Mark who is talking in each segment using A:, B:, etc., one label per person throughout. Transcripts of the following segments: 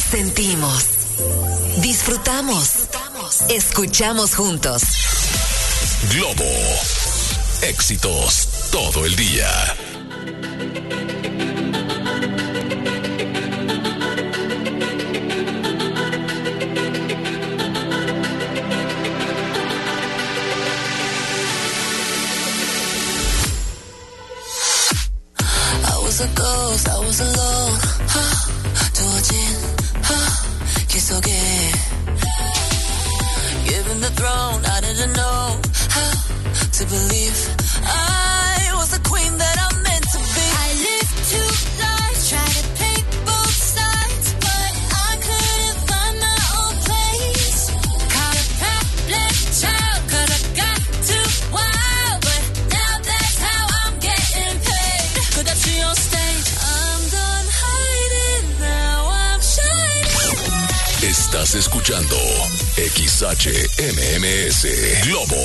A: Sentimos, disfrutamos, escuchamos juntos.
B: Globo, éxitos todo el día.
C: I was alone. 두어진 길 속에 given the throne, I didn't know how to believe I was the queen that I'm meant to be. I lived two lives, tried to play both sides, but I couldn't find my own place. Caught a problem child, 'cause I got too wild, but now that's how I'm getting paid. Could I see on stage? I'm done hiding, now I'm shining.
B: Estás escuchando XHMMS Globo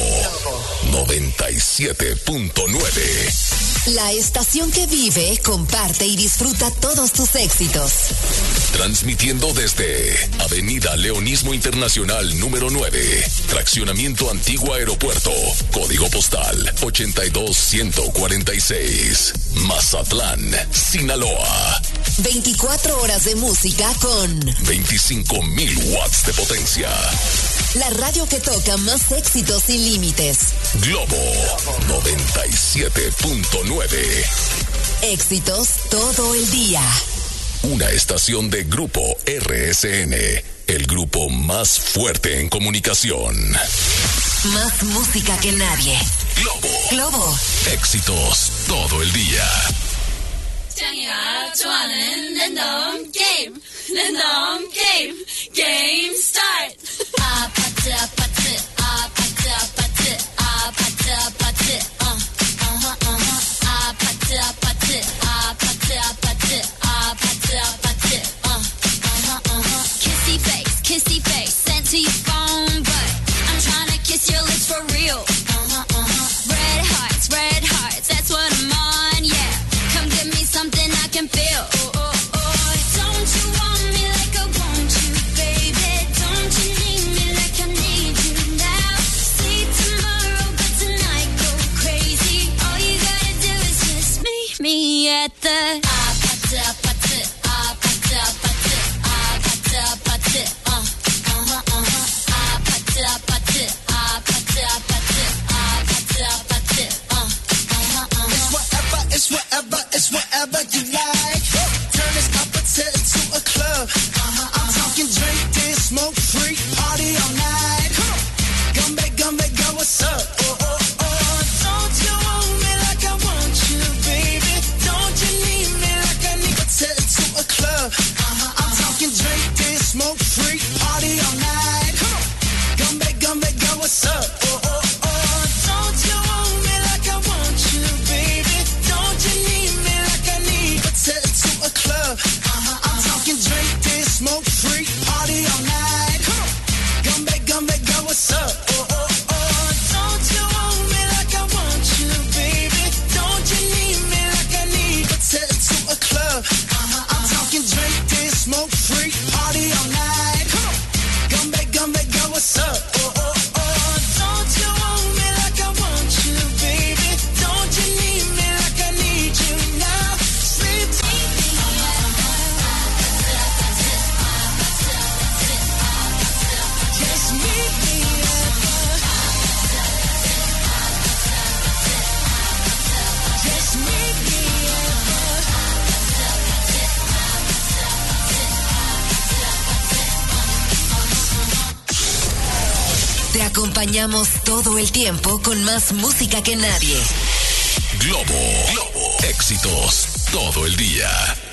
B: 97.9.
A: La estación que vive, comparte y disfruta todos tus éxitos.
B: Transmitiendo desde Avenida Leonismo Internacional número 9, Fraccionamiento Antiguo Aeropuerto, Código Postal 82146, Mazatlán, Sinaloa.
A: 24 horas de música con
B: 25,000 watts de potencia.
A: La radio que toca más éxitos sin límites.
B: Globo 97.9.
A: Éxitos todo el día.
B: Una estación de Grupo RSN, el grupo más fuerte en comunicación.
A: Más música que nadie. Globo.
B: Éxitos todo el día.
C: Game start. Kissy face, sent to your phone, but I'm trying to kiss your lips for real. Red hearts, that's what I'm on, yeah. Come give me something I can feel. Don't you want me like I want you, baby? Don't you need me like I need you now? See tomorrow, but tonight go crazy. All you gotta do is just meet me at the
D: It's whatever you like. Turn this appetite into a club. I'm talking drink, dance, smoke, free, party all night. Come back, go, what's up? Don't you want me like I want you, baby? Don't you need me like I need to into a club? I'm talking drink, dance, smoke, free, party all night. Come back, go, what's up? Don't you want me like I want you, baby? Don't you need me like I need to a club? I'm talking drink, dance, smoke, free, party all night. Come back, go, what's up? Don't you want me like I want you, baby? Don't you need me like I need to a club? I'm talking drink, dance, smoke, free, party all night. Come back, go, what's up? Don't you want me like I want you, baby? Don't you need me like I need you now? Sleep just meet me just meet me
A: Te acompañamos todo el tiempo con más música que nadie.
B: Globo. Éxitos todo el día.